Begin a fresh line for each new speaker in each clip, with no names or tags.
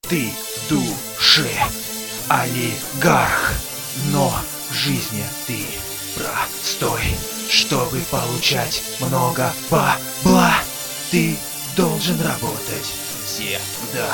Ты в душе олигарх, но в жизни ты простой. Чтобы получать много бабла, ты должен работать всегда.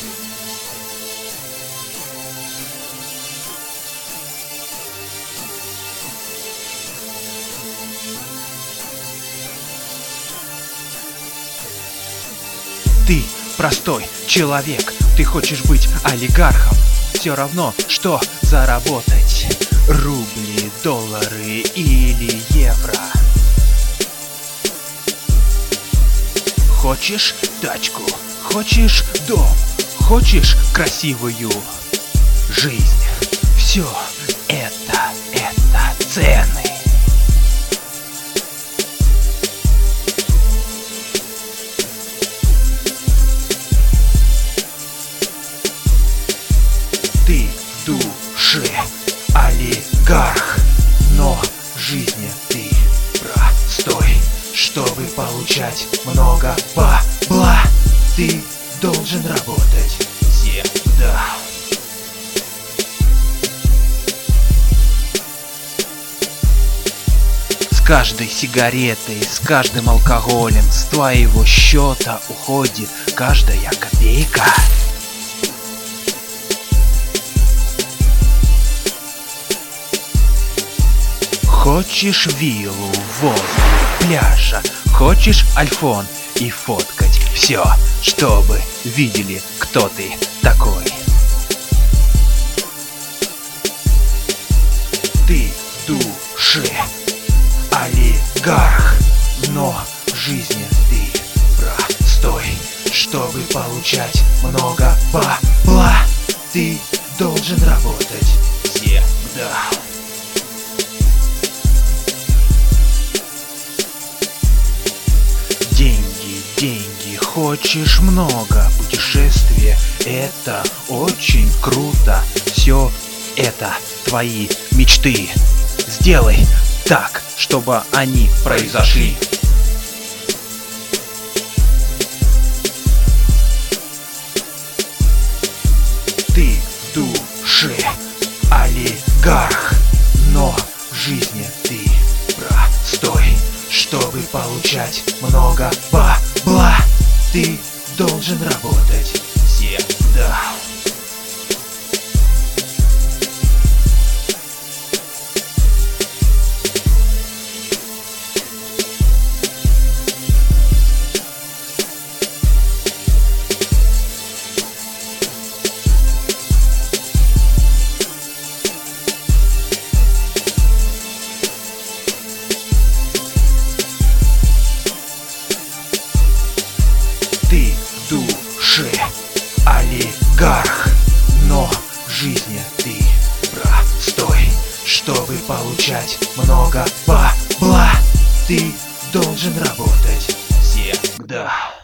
Ты простой человек, ты хочешь быть олигархом. Все равно, что заработать рубли, доллары или евро. Хочешь тачку, хочешь дом, хочешь красивую жизнь. Все это цены. Ты в душе олигарх, но в жизни ты простой. Чтобы получать много бабла, ты должен работать всегда. С каждой сигаретой, с каждым алкоголем с твоего счета уходит каждая копейка. Хочешь виллу возле пляжа, хочешь айфон и фоткать все, чтобы видели, кто ты такой. Ты в душе олигарх, но в жизни ты простой. Чтобы получать много бабла, ты должен работать всегда. Деньги, хочешь много, путешествия, это очень круто. Все это твои мечты. Сделай так, чтобы они произошли. Ты в душе олигарх, но в жизни ты простой. Чтобы получать много бабла, ты должен работать всегда. Ты в душе олигарх, но в жизни ты простой. Чтобы получать много бабла, ты должен работать всегда.